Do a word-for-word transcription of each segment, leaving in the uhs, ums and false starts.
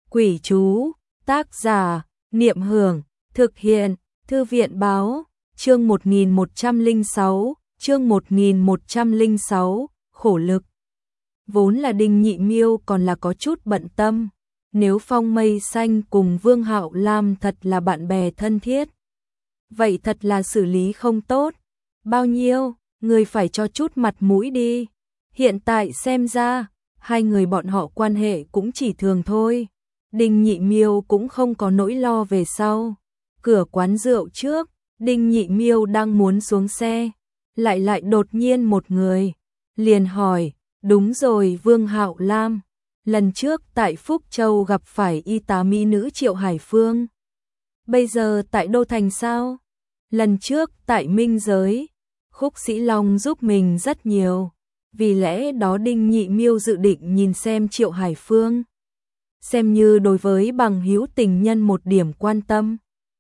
Quỷ chú, tác giả, Niệm Hưởng, thực hiện, Thư viện báo, chương một nghìn một trăm lẻ sáu, chương một nghìn một trăm lẻ sáu, khổ lực. Vốn là Đinh Nhị Miêu còn là có chút bận tâm, nếu Phong Mây Xanh cùng Vương Hạo Lam thật là bạn bè thân thiết, vậy thật là xử lý không tốt. Bao nhiêu, người phải cho chút mặt mũi đi. Hiện tại xem ra, hai người bọn họ quan hệ cũng chỉ thường thôi. Đinh Nhị Miêu cũng không có nỗi lo về sau. Cửa quán rượu trước, Đinh Nhị Miêu đang muốn xuống xe, lại lại đột nhiên một người, liền hỏi, đúng rồi Vương Hạo Lam, lần trước tại Phúc Châu gặp phải y tá mỹ nữ Triệu Hải Phương. Bây giờ tại Đô Thành sao? Lần trước tại Minh Giới, Khúc Sĩ Long giúp mình rất nhiều, vì lẽ đó Đinh Nhị Miêu dự định nhìn xem Triệu Hải Phương, xem như đối với bằng hữu tình nhân một điểm quan tâm.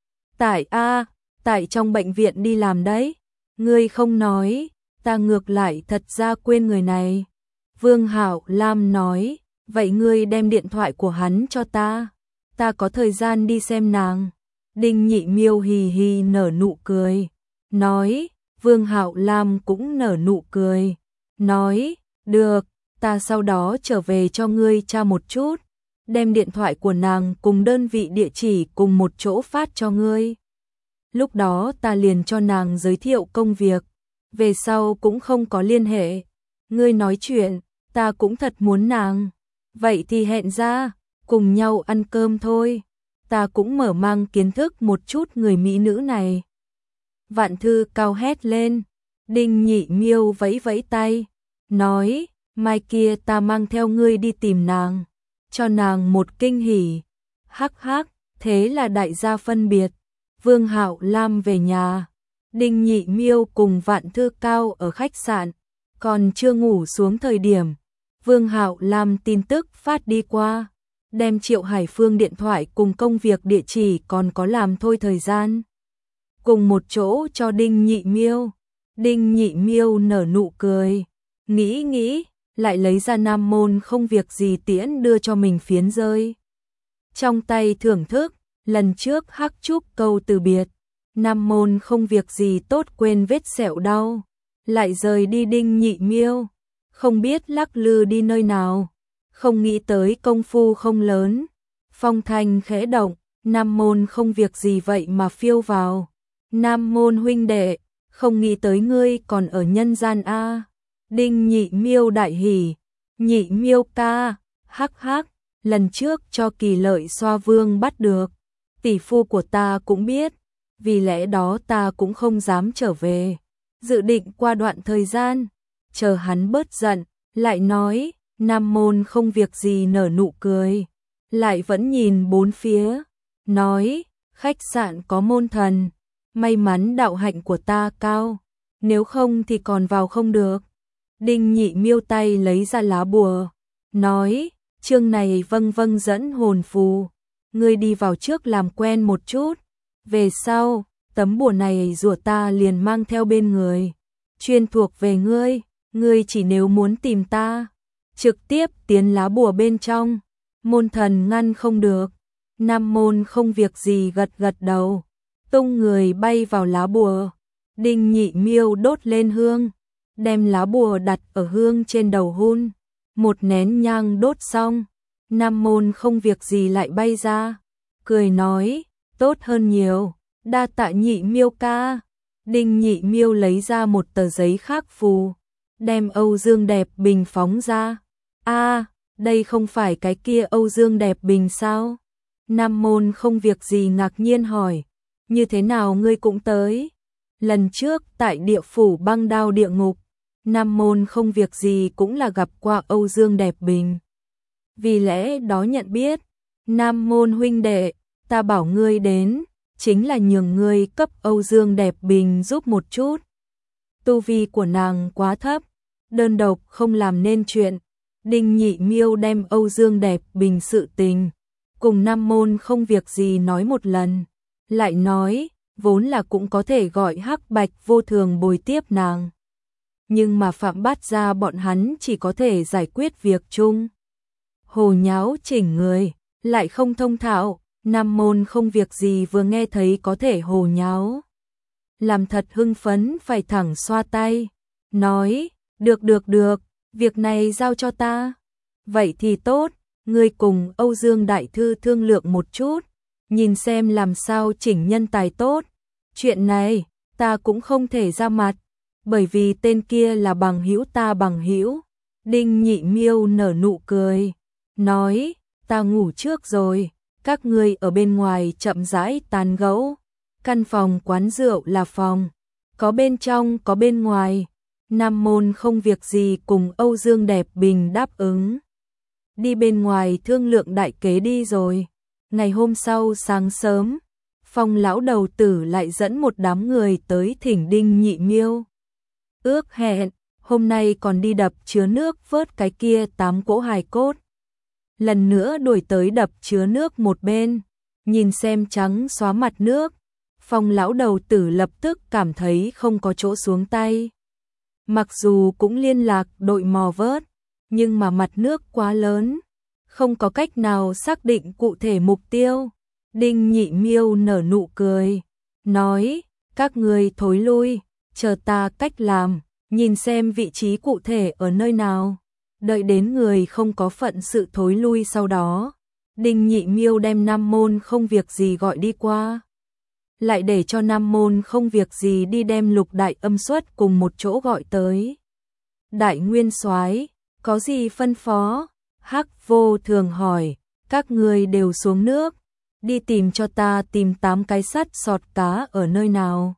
Tại a, tại trong bệnh viện đi làm đấy, ngươi không nói, ta ngược lại thật ra quên người này. Vương Hạo Lam nói, vậy ngươi đem điện thoại của hắn cho ta, ta có thời gian đi xem nàng. Đinh Nhị Miêu hì hì nở nụ cười, nói, Vương Hạo Lam cũng nở nụ cười, nói, được, ta sau đó trở về cho ngươi tra một chút, đem điện thoại của nàng cùng đơn vị địa chỉ cùng một chỗ phát cho ngươi. Lúc đó ta liền cho nàng giới thiệu công việc, về sau cũng không có liên hệ. Ngươi nói chuyện, ta cũng thật muốn nàng, vậy thì hẹn ra, cùng nhau ăn cơm thôi. Ta cũng mở mang kiến thức một chút người mỹ nữ này. Vạn Thư cao hét lên, Đinh Nhị Miêu vẫy vẫy tay, nói, mai kia ta mang theo ngươi đi tìm nàng, cho nàng một kinh hỉ. Hắc hắc, thế là đại gia phân biệt. Vương Hạo Lam về nhà, Đinh Nhị Miêu cùng Vạn Thư Cao ở khách sạn, còn chưa ngủ xuống thời điểm, Vương Hạo Lam tin tức phát đi qua, đem Triệu Hải Phương điện thoại cùng công việc địa chỉ còn có làm thôi thời gian, cùng một chỗ cho Đinh Nhị Miêu. Đinh Nhị Miêu nở nụ cười, nghĩ nghĩ, lại lấy ra Nam Môn Không Việc Gì tiễn đưa cho mình phiến rơi. Trong tay thưởng thức, lần trước Hắc Trúc câu từ biệt, Nam Môn Không Việc Gì tốt quên vết sẹo đau, lại rời đi. Đinh Nhị Miêu không biết lắc lư đi nơi nào, không nghĩ tới công phu không lớn, phong thanh khẽ động, Nam Môn Không Việc Gì vậy mà phiêu vào. Nam Môn huynh đệ, không nghĩ tới ngươi còn ở nhân gian a. Đinh Nhị Miêu đại hỉ, Nhị Miêu ca, hắc hắc, lần trước cho Kỳ Lợi xoa vương bắt được, tỷ phu của ta cũng biết, vì lẽ đó ta cũng không dám trở về, dự định qua đoạn thời gian, chờ hắn bớt giận, lại nói. Nam Môn Không Việc Gì nở nụ cười, lại vẫn nhìn bốn phía, nói, khách sạn có môn thần, may mắn đạo hạnh của ta cao, nếu không thì còn vào không được. Đinh Nhị Miêu tay lấy ra lá bùa, nói, chương này vâng vâng dẫn hồn phù, ngươi đi vào trước làm quen một chút, về sau, tấm bùa này rủa ta liền mang theo bên người, chuyên thuộc về ngươi, ngươi chỉ nếu muốn tìm ta, trực tiếp tiến lá bùa bên trong, môn thần ngăn không được. Nam Môn Không Việc Gì gật gật đầu, tung người bay vào lá bùa. Đinh Nhị Miêu đốt lên hương, đem lá bùa đặt ở hương trên đầu hun, một nén nhang đốt xong, Nam Môn Không Việc Gì lại bay ra, cười nói, tốt hơn nhiều, đa tạ Nhị Miêu ca. Đinh Nhị Miêu lấy ra một tờ giấy khác phù, đem Âu Dương Đẹp Bình phóng ra. A, đây không phải cái kia Âu Dương Đẹp Bình sao? Nam Môn Không Việc Gì ngạc nhiên hỏi, như thế nào ngươi cũng tới? Lần trước tại địa phủ Băng Đao địa ngục, Nam Môn Không Việc Gì cũng là gặp qua Âu Dương Đẹp Bình, vì lẽ đó nhận biết. Nam Môn huynh đệ, ta bảo ngươi đến, chính là nhường ngươi cấp Âu Dương Đẹp Bình giúp một chút. Tu vi của nàng quá thấp, đơn độc không làm nên chuyện. Đinh Nhị Miêu đem Âu Dương Đẹp Bình sự tình cùng Nam Môn Không Việc Gì nói một lần, lại nói, vốn là cũng có thể gọi Hắc Bạch Vô Thường bồi tiếp nàng, nhưng mà Phạm Bát Gia bọn hắn chỉ có thể giải quyết việc chung. Hồ nháo chỉnh người, lại không thông thạo, Nam Môn không việc gì vừa nghe thấy có thể hồ nháo. Làm thật hưng phấn phải thẳng xoa tay, nói, được được được, việc này giao cho ta. Vậy thì tốt, ngươi cùng Âu Dương Đại Thư thương lượng một chút, nhìn xem làm sao chỉnh nhân tài tốt. Chuyện này, ta cũng không thể ra mặt, bởi vì tên kia là bằng hữu ta bằng hữu. Đinh Nhị Miêu nở nụ cười, nói, ta ngủ trước rồi, các ngươi ở bên ngoài chậm rãi tán gẫu. Căn phòng quán rượu là phòng, có bên trong có bên ngoài. Nam Môn không việc gì cùng Âu Dương Đẹp Bình đáp ứng. Đi bên ngoài thương lượng đại kế đi rồi. Ngày hôm sau sáng sớm, Phong lão đầu tử lại dẫn một đám người tới thỉnh Đinh Nhị Miêu. Ước hẹn, hôm nay còn đi đập chứa nước vớt cái kia tám cỗ hài cốt. Lần nữa đuổi tới đập chứa nước một bên, nhìn xem trắng xóa mặt nước. Phong lão đầu tử lập tức cảm thấy không có chỗ xuống tay. Mặc dù cũng liên lạc đội mò vớt, nhưng mà mặt nước quá lớn, không có cách nào xác định cụ thể mục tiêu. Đinh Nhị Miêu nở nụ cười, nói, các ngươi thối lui, chờ ta cách làm, nhìn xem vị trí cụ thể ở nơi nào. Đợi đến người không có phận sự thối lui sau đó, Đinh Nhị Miêu đem Nam Môn không việc gì gọi đi qua. Lại để cho Nam Môn không việc gì đi đem Lục Đại Âm Xuất cùng một chỗ gọi tới. Đại Nguyên Soái, có gì phân phó? Hắc Vô Thường hỏi, các người đều xuống nước, đi tìm cho ta tìm tám cái sắt sọt cá ở nơi nào.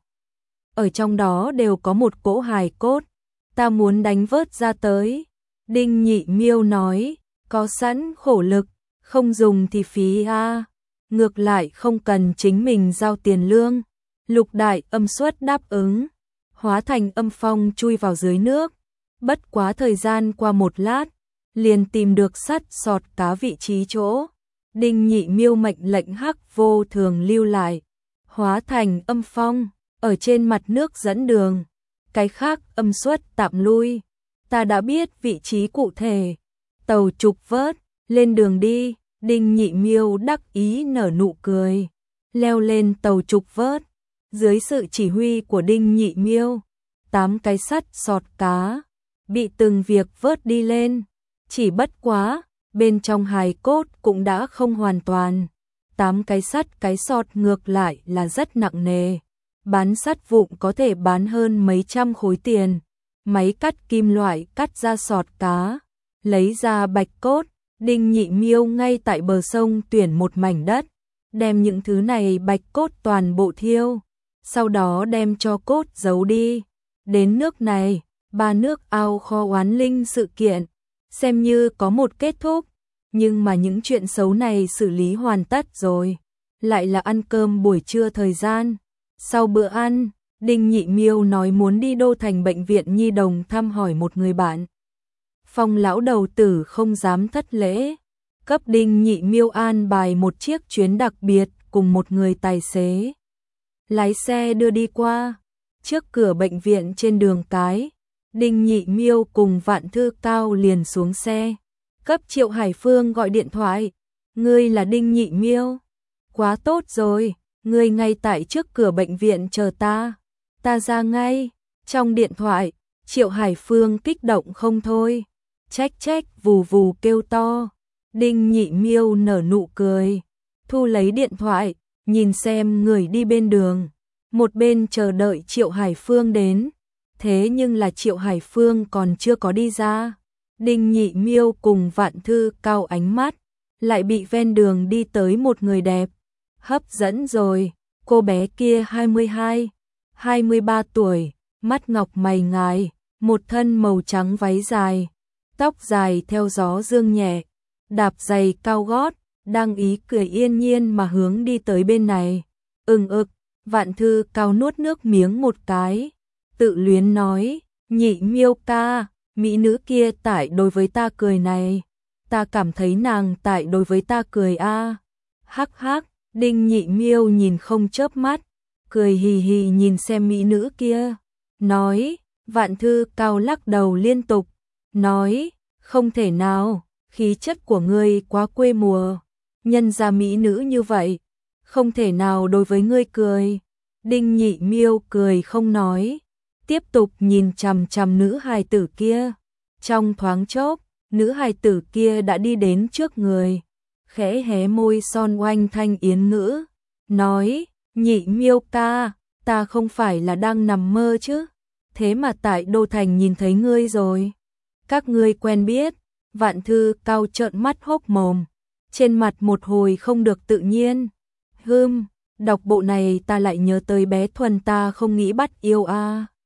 Ở trong đó đều có một cỗ hài cốt, ta muốn đánh vớt ra tới. Đinh Nhị Miêu nói, có sẵn khổ lực, không dùng thì phí a. Ngược lại không cần chính mình giao tiền lương. Lục Đại Âm Xuất đáp ứng, hóa thành âm phong chui vào dưới nước. Bất quá thời gian qua một lát, liền tìm được sắt sọt cá vị trí chỗ. Đinh Nhị Miêu mệnh lệnh Hắc Vô Thường lưu lại, hóa thành âm phong, ở trên mặt nước dẫn đường. Cái khác Âm Xuất tạm lui, ta đã biết vị trí cụ thể. Tàu trục vớt, lên đường đi. Đinh Nhị Miêu đắc ý nở nụ cười, leo lên tàu trục vớt. Dưới sự chỉ huy của Đinh Nhị Miêu, tám cái sắt sọt cá bị từng việc vớt đi lên. Chỉ bất quá, bên trong hài cốt cũng đã không hoàn toàn. Tám cái sắt cái sọt ngược lại là rất nặng nề. Bán sắt vụn có thể bán hơn mấy trăm khối tiền. Máy cắt kim loại cắt ra sọt cá, lấy ra bạch cốt. Đinh Nhị Miêu ngay tại bờ sông tuyển một mảnh đất, đem những thứ này bạch cốt toàn bộ thiêu, sau đó đem cho cốt giấu đi. Đến nước này, ba nước ao kho oán linh sự kiện, xem như có một kết thúc, nhưng mà những chuyện xấu này xử lý hoàn tất rồi. Lại là ăn cơm buổi trưa thời gian. Sau bữa ăn, Đinh Nhị Miêu nói muốn đi Đô Thành Bệnh viện Nhi Đồng thăm hỏi một người bạn. Phong lão đầu tử không dám thất lễ, cấp Đinh Nhị Miêu an bài một chiếc chuyến đặc biệt cùng một người tài xế. Lái xe đưa đi qua, trước cửa bệnh viện trên đường cái, Đinh Nhị Miêu cùng Vạn Thư Cao liền xuống xe, cấp Triệu Hải Phương gọi điện thoại, ngươi là Đinh Nhị Miêu, quá tốt rồi, ngươi ngay tại trước cửa bệnh viện chờ ta, ta ra ngay. Trong điện thoại, Triệu Hải Phương kích động không thôi. Trách trách vù vù kêu to. Đinh Nhị Miêu nở nụ cười, thu lấy điện thoại, nhìn xem người đi bên đường, một bên chờ đợi Triệu Hải Phương đến. Thế nhưng là Triệu Hải Phương còn chưa có đi ra. Đinh Nhị Miêu cùng Vạn Thư Cao ánh mắt, lại bị ven đường đi tới một người đẹp hấp dẫn rồi. Cô bé kia hai mươi hai, hai mươi ba tuổi, mắt ngọc mày ngài, một thân màu trắng váy dài, tóc dài theo gió dương nhẹ, đạp giày cao gót, đang ý cười yên nhiên mà hướng đi tới bên này. Ưng ực, Vạn Thư Cao nuốt nước miếng một cái, tự luyến nói, Nhị Miêu ca, mỹ nữ kia tại đối với ta cười này, ta cảm thấy nàng tại đối với ta cười a. À. Hắc hắc, Đinh Nhị Miêu nhìn không chớp mắt, cười hì hì nhìn xem mỹ nữ kia, nói. Vạn Thư Cao lắc đầu liên tục, nói, không thể nào, khí chất của ngươi quá quê mùa. nhân gia mỹ nữ như vậy, không thể nào đối với ngươi cười. Đinh Nhị Miêu cười không nói, tiếp tục nhìn chằm chằm nữ hài tử kia. Trong thoáng chốc, nữ hài tử kia đã đi đến trước người, khẽ hé môi son oanh thanh yến ngữ, nói, Nhị Miêu ca, ta không phải là đang nằm mơ chứ, thế mà tại Đô Thành nhìn thấy ngươi rồi. Các ngươi quen biết. Vạn Thư Cao trợn mắt hốc mồm, trên mặt một hồi không được tự nhiên. Hừm, đọc bộ này ta lại nhớ tới bé Thuần ta không nghĩ bắt yêu a. À.